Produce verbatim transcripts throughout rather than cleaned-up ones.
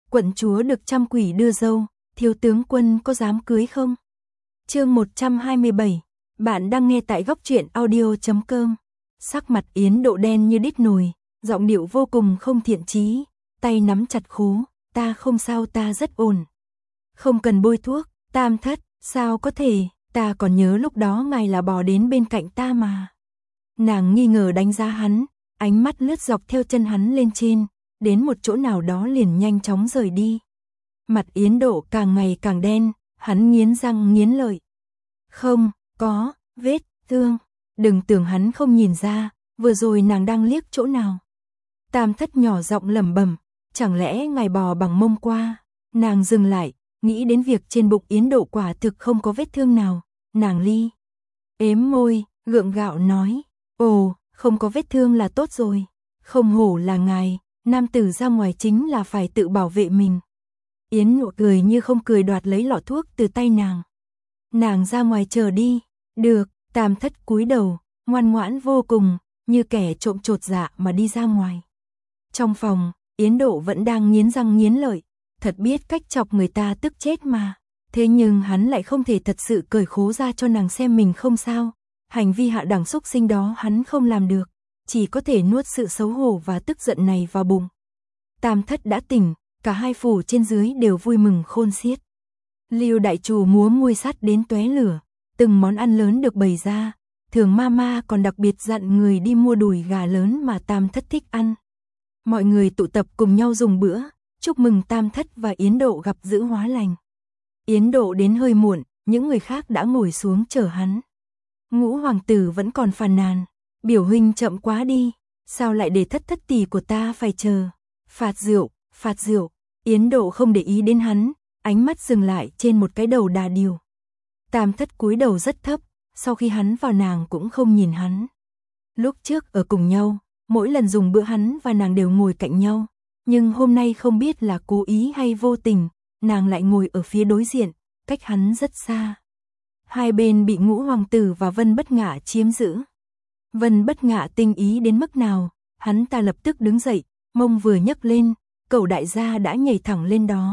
quận chúa được trăm quỷ đưa dâu, thiếu tướng quân có dám cưới không? Chương một trăm hai mươi bảy, bạn đang nghe tại góc truyện audio chấm com. Sắc mặt Yến Độ đen như đít nồi, giọng điệu vô cùng không thiện chí, tay nắm chặt khố, ta không sao, ta rất ổn. Không cần bôi thuốc, Tam Thất, sao có thể, ta còn nhớ lúc đó ngài là bò đến bên cạnh ta mà. Nàng nghi ngờ đánh giá hắn, ánh mắt lướt dọc theo chân hắn lên trên, đến một chỗ nào đó liền nhanh chóng rời đi. Mặt Yến Độ càng ngày càng đen, hắn nghiến răng nghiến lợi. Không, có, vết thương, đừng tưởng hắn không nhìn ra, vừa rồi nàng đang liếc chỗ nào. Tam Thất nhỏ giọng lẩm bẩm, chẳng lẽ ngài bò bằng mông qua? Nàng dừng lại, nghĩ đến việc trên bụng Yến Độ quả thực không có vết thương nào, nàng ly ếm môi, gượng gạo nói, ồ, không có vết thương là tốt rồi, không hổ là ngài, nam tử ra ngoài chính là phải tự bảo vệ mình. Yến Độ cười như không cười đoạt lấy lọ thuốc từ tay nàng. Nàng ra ngoài chờ đi, được, Tam Thất cúi đầu, ngoan ngoãn vô cùng, như kẻ trộm chột dạ mà đi ra ngoài. Trong phòng, Yến Độ vẫn đang nghiến răng nghiến lợi, thật biết cách chọc người ta tức chết mà. Thế nhưng hắn lại không thể thật sự cởi khố ra cho nàng xem mình không sao. Hành vi hạ đẳng xúc sinh đó hắn không làm được, chỉ có thể nuốt sự xấu hổ và tức giận này vào bụng. Tam Thất đã tỉnh, cả hai phủ trên dưới đều vui mừng khôn xiết. Lưu đại chủ múa muôi sắt đến tóe lửa, từng món ăn lớn được bày ra, Thường Mama còn đặc biệt dặn người đi mua đùi gà lớn mà Tam Thất thích ăn. Mọi người tụ tập cùng nhau dùng bữa, chúc mừng Tam Thất và Yến Độ gặp dữ hóa lành. Yến Độ đến hơi muộn, những người khác đã ngồi xuống chờ hắn. Ngũ hoàng tử vẫn còn phàn nàn, biểu huynh chậm quá đi, sao lại để Thất thất tỷ của ta phải chờ. Phạt rượu, phạt rượu, Yến Độ không để ý đến hắn, ánh mắt dừng lại trên một cái đầu đà điểu. Tam Thất cúi đầu rất thấp, sau khi hắn vào nàng cũng không nhìn hắn. Lúc trước ở cùng nhau, mỗi lần dùng bữa hắn và nàng đều ngồi cạnh nhau, nhưng hôm nay không biết là cố ý hay vô tình, nàng lại ngồi ở phía đối diện, cách hắn rất xa. Hai bên bị Ngũ hoàng tử và Vân Bất Ngạ chiếm giữ. Vân Bất Ngạ tinh ý đến mức nào, hắn ta lập tức đứng dậy, mông vừa nhấc lên, cẩu đại gia đã nhảy thẳng lên đó.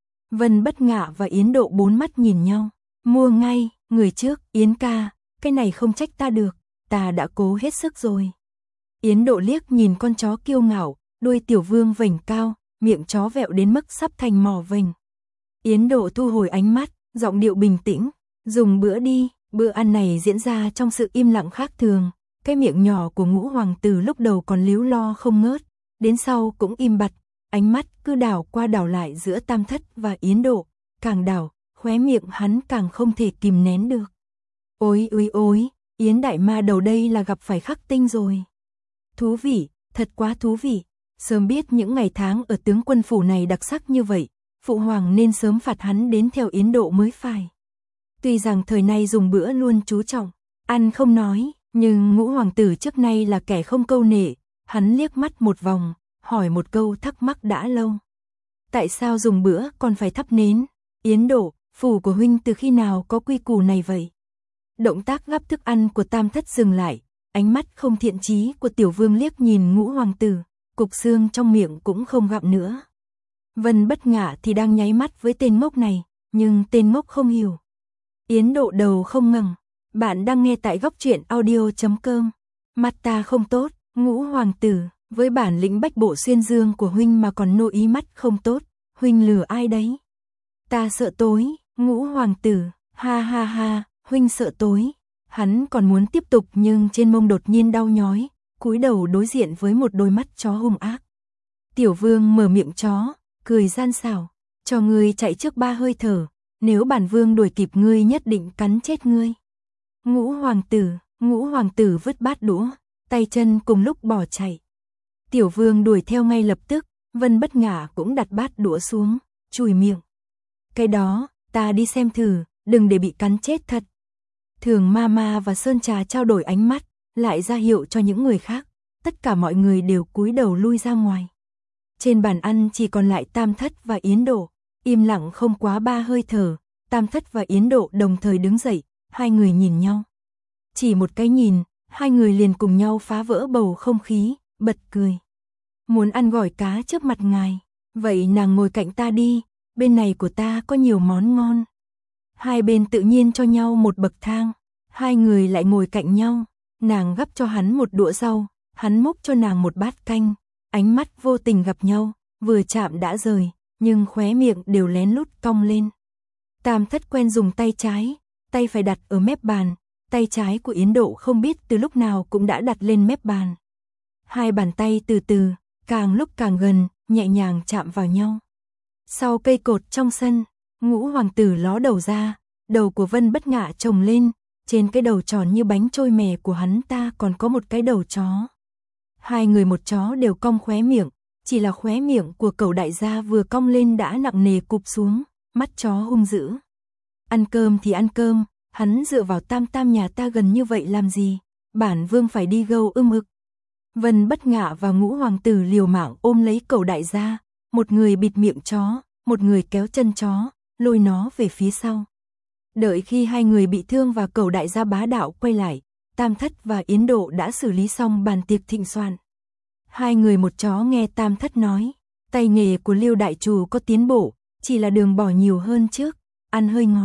Vân Bất Ngạ và Yến Độ bốn mắt nhìn nhau, mua ngay, người trước, Yến ca, cái này không trách ta được, ta đã cố hết sức rồi. Yến Độ liếc nhìn con chó kiêu ngạo, đuôi tiểu vương vểnh cao, miệng chó vẹo đến mức sắp thành mỏ vểnh. Yến Độ thu hồi ánh mắt, giọng điệu bình tĩnh, dùng bữa đi. Bữa ăn này diễn ra trong sự im lặng khác thường, cái miệng nhỏ của Ngũ hoàng tử lúc đầu còn líu lo không ngớt, đến sau cũng im bặt, ánh mắt cứ đảo qua đảo lại giữa Tam Thất và Yến Độ, càng đảo, khóe miệng hắn càng không thể kìm nén được. Ôi ôi ôi, Yến đại ma đầu đây là gặp phải khắc tinh rồi. Thú vị, thật quá thú vị, sớm biết những ngày tháng ở tướng quân phủ này đặc sắc như vậy, phụ hoàng nên sớm phạt hắn đến theo Yến Độ mới phải. Tuy rằng thời nay dùng bữa luôn chú trọng, ăn không nói, nhưng Ngũ hoàng tử trước nay là kẻ không câu nệ, hắn liếc mắt một vòng, hỏi một câu thắc mắc đã lâu. Tại sao dùng bữa còn phải thắp nến? Yến Độ, phủ của huynh từ khi nào có quy củ này vậy? Động tác gắp thức ăn của Tam Thất dừng lại, ánh mắt không thiện chí của tiểu vương liếc nhìn Ngũ hoàng tử, cục xương trong miệng cũng không gặm nữa. Vân Bất Ngạ thì đang nháy mắt với tên ngốc này, nhưng tên ngốc không hiểu. Yến Độ đầu không ngẩng, bạn đang nghe tại góc truyện audio chấm com. Mặt ta không tốt, Ngũ hoàng tử, với bản lĩnh bách bộ xuyên dương của huynh mà còn nộ ý mắt không tốt, huynh lừa ai đấy? Ta sợ tối, Ngũ hoàng tử, ha ha ha, huynh sợ tối. Hắn còn muốn tiếp tục nhưng trên mông đột nhiên đau nhói, cúi đầu đối diện với một đôi mắt chó hung ác. Tiểu vương mở miệng chó, cười gian xảo, cho ngươi chạy trước ba hơi thở, nếu bản vương đuổi kịp ngươi nhất định cắn chết ngươi. Ngũ hoàng tử, Ngũ hoàng tử vứt bát đũa, tay chân cùng lúc bỏ chạy. Tiểu vương đuổi theo ngay lập tức, Vân Bất Ngạ cũng đặt bát đũa xuống, chùi miệng. Cái đó, ta đi xem thử, đừng để bị cắn chết thật. Thường Mama và Sơn Trà trao đổi ánh mắt, lại ra hiệu cho những người khác, tất cả mọi người đều cúi đầu lui ra ngoài. Trên bàn ăn chỉ còn lại Tam Thất và Yến Độ, im lặng không quá ba hơi thở, Tam Thất và Yến Độ đồng thời đứng dậy, hai người nhìn nhau. Chỉ một cái nhìn, hai người liền cùng nhau phá vỡ bầu không khí, bật cười. Muốn ăn gỏi cá trước mặt ngài, Vậy nàng ngồi cạnh ta đi, bên này của ta có nhiều món ngon. Hai bên tự nhiên cho nhau một bậc thang, hai người lại ngồi cạnh nhau, nàng gắp cho hắn một đũa rau, hắn múc cho nàng một bát canh, ánh mắt vô tình gặp nhau, vừa chạm đã rời, nhưng khóe miệng đều lén lút cong lên. Tam Thất quen dùng tay trái, tay phải đặt ở mép bàn, tay trái của Yến Độ không biết từ lúc nào cũng đã đặt lên mép bàn. Hai bàn tay từ từ, càng lúc càng gần, nhẹ nhàng chạm vào nhau. Sau cây cột trong sân, Ngũ hoàng tử ló đầu ra, đầu của Vân Bất Ngạ chồng lên, trên cái đầu tròn như bánh trôi mè của hắn ta còn có một cái đầu chó. Hai người một chó đều cong khóe miệng, chỉ là khóe miệng của Cẩu đại gia vừa cong lên đã nặng nề cụp xuống, mắt chó hung dữ. Ăn cơm thì ăn cơm, hắn dựa vào Tam Tam nhà ta gần như vậy làm gì, bản vương phải đi gâu ưng ực. Vân Bất Ngạ và Ngũ hoàng tử liều mạng ôm lấy Cẩu đại gia, một người bịt miệng chó, một người kéo chân chó, lôi nó về phía sau. Đợi khi hai người bị thương và Cẩu đại gia bá đạo quay lại, Tam Thất và Yến Độ đã xử lý xong bàn tiệc thịnh soạn. Hai người một chó nghe Tam Thất nói, tay nghề của Liêu đại chủ có tiến bộ, chỉ là đường bỏ nhiều hơn trước, ăn hơi ngọt.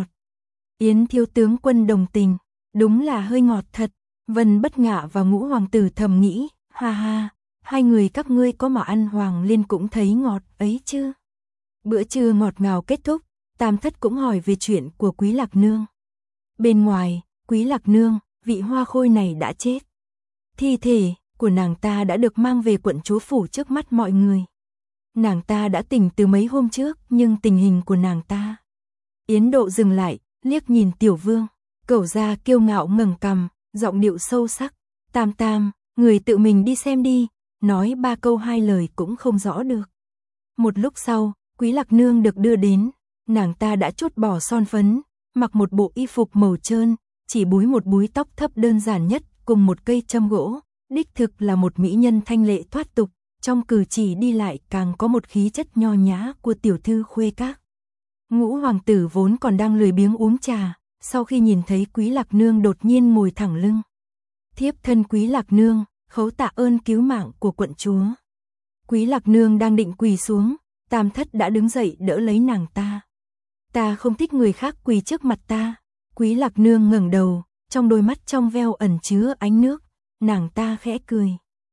Yến thiếu tướng quân đồng tình, đúng là hơi ngọt thật. Vân Bất Ngạ và Ngũ hoàng tử thầm nghĩ, ha ha, hai người các ngươi có mà ăn Hoàng Liên cũng thấy ngọt ấy chứ. Bữa trưa ngọt ngào kết thúc, Tam Thất cũng hỏi về chuyện của Quý Lạc Nương. Bên ngoài, Quý Lạc Nương, vị hoa khôi này đã chết. Thi thể của nàng ta đã được mang về quận chúa phủ trước mắt mọi người. Nàng ta đã tỉnh từ mấy hôm trước, nhưng tình hình của nàng ta. Yến Độ dừng lại, liếc nhìn Tiểu Vương, Cẩu gia kiêu ngạo ngẩng cằm, giọng điệu sâu sắc, Tam Tam, người tự mình đi xem đi, nói ba câu hai lời cũng không rõ được. Một lúc sau, Quý Lạc Nương được đưa đến, nàng ta đã trút bỏ son phấn, mặc một bộ y phục màu trơn, chỉ búi một búi tóc thấp đơn giản nhất cùng một cây châm gỗ, đích thực là một mỹ nhân thanh lệ thoát tục, trong cử chỉ đi lại càng có một khí chất nho nhã của tiểu thư khuê các. Ngũ hoàng tử vốn còn đang lười biếng uống trà, sau khi nhìn thấy Quý Lạc Nương đột nhiên ngồi thẳng lưng. Thiếp thân Quý Lạc Nương, khấu tạ ơn cứu mạng của quận chúa. Quý Lạc Nương đang định quỳ xuống, Tam Thất đã đứng dậy đỡ lấy nàng ta. Ta không thích người khác quỳ trước mặt ta. Quý Lạc Nương ngẩng đầu, trong đôi mắt trong veo ẩn chứa ánh nước, nàng ta khẽ cười.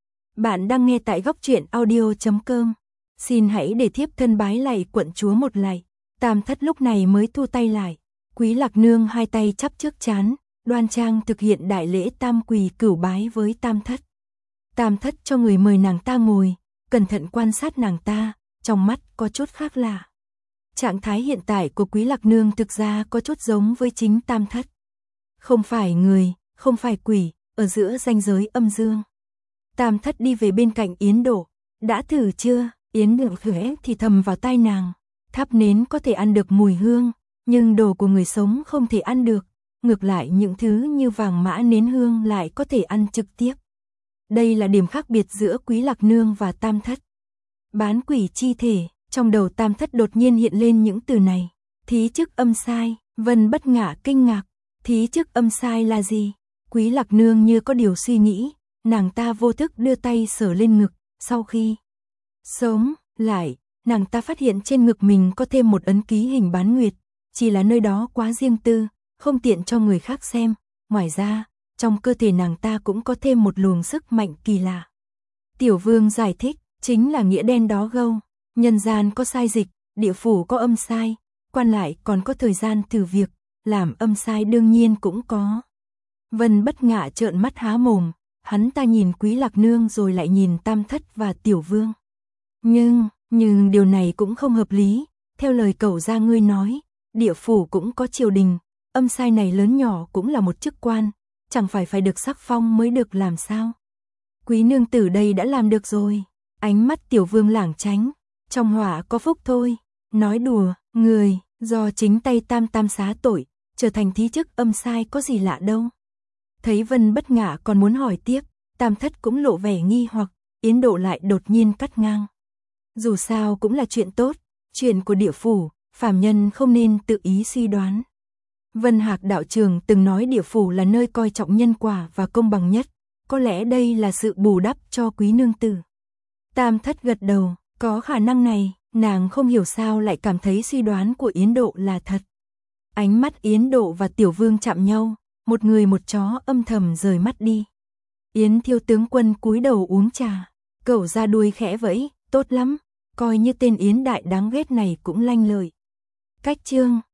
Bạn đang nghe tại góc truyện audio chấm com. Xin hãy để thiếp thân bái lạy quận chúa một lạy. Tam Thất lúc này mới thu tay lại. Quý Lạc Nương hai tay chắp trước trán, đoan trang thực hiện đại lễ tam quỳ cửu bái với Tam Thất. Tam Thất cho người mời nàng ta ngồi, cẩn thận quan sát nàng ta, trong mắt có chút khác lạ. Trạng thái hiện tại của Quý Lạc Nương thực ra có chút giống với chính Tam Thất. Không phải người, không phải quỷ, ở giữa ranh giới âm dương. Tam Thất đi về bên cạnh Yến Độ, đã thử chưa? Yến Độ khẽ thì thầm vào tai nàng, thắp nến có thể ăn được mùi hương, nhưng đồ của người sống không thể ăn được, ngược lại những thứ như vàng mã nến hương lại có thể ăn trực tiếp. Đây là điểm khác biệt giữa Quý Lạc Nương và Tam Thất. Bán quỷ chi thể, trong đầu Tam Thất đột nhiên hiện lên những từ này. Thí chức âm sai, Vân Bất Ngạ kinh ngạc, thí chức âm sai là gì? Quý Lạc Nương như có điều suy nghĩ, nàng ta vô thức đưa tay sờ lên ngực, sau khi sống lại, nàng ta phát hiện trên ngực mình có thêm một ấn ký hình bán nguyệt, chỉ là nơi đó quá riêng tư, không tiện cho người khác xem, ngoài ra, trong cơ thể nàng ta cũng có thêm một luồng sức mạnh kỳ lạ. Tiểu Vương giải thích, chính là nghĩa đen đó gâu, nhân gian có sai dịch, địa phủ có âm sai, quan lại còn có thời gian thử việc, làm âm sai đương nhiên cũng có. Vân Bất Ngạ trợn mắt há mồm, hắn ta nhìn Quý Lạc Nương rồi lại nhìn Tam Thất và Tiểu Vương. Nhưng, nhưng điều này cũng không hợp lý, theo lời Cẩu gia ngươi nói, địa phủ cũng có triều đình, âm sai này lớn nhỏ cũng là một chức quan, chẳng phải phải được sắc phong mới được làm sao? Quý nương tử đây đã làm được rồi. Ánh mắt Tiểu Vương lảng tránh, trong họa có phúc thôi, nói đùa, người, do chính tay Tam Tam xá tội, trở thành thí chức âm sai có gì lạ đâu. Thấy Vân Bất Ngạ còn muốn hỏi tiếp, Tam Thất cũng lộ vẻ nghi hoặc, Yến Độ lại đột nhiên cắt ngang. Dù sao cũng là chuyện tốt, chuyện của địa phủ, phàm nhân không nên tự ý suy đoán. Vân Hạc đạo trường từng nói địa phủ là nơi coi trọng nhân quả và công bằng nhất, có lẽ đây là sự bù đắp cho Quý nương tử. Tam Thất gật đầu, có khả năng này, Nàng không hiểu sao lại cảm thấy suy đoán của Yến Độ là thật. Ánh mắt Yến Độ và Tiểu Vương chạm nhau, một người một chó âm thầm rời mắt đi. Yến Thiếu tướng quân cúi đầu uống trà, cẩu ra đuôi khẽ vẫy, tốt lắm, coi như tên Yến Đại đáng ghét này cũng lanh lợi. Cách chương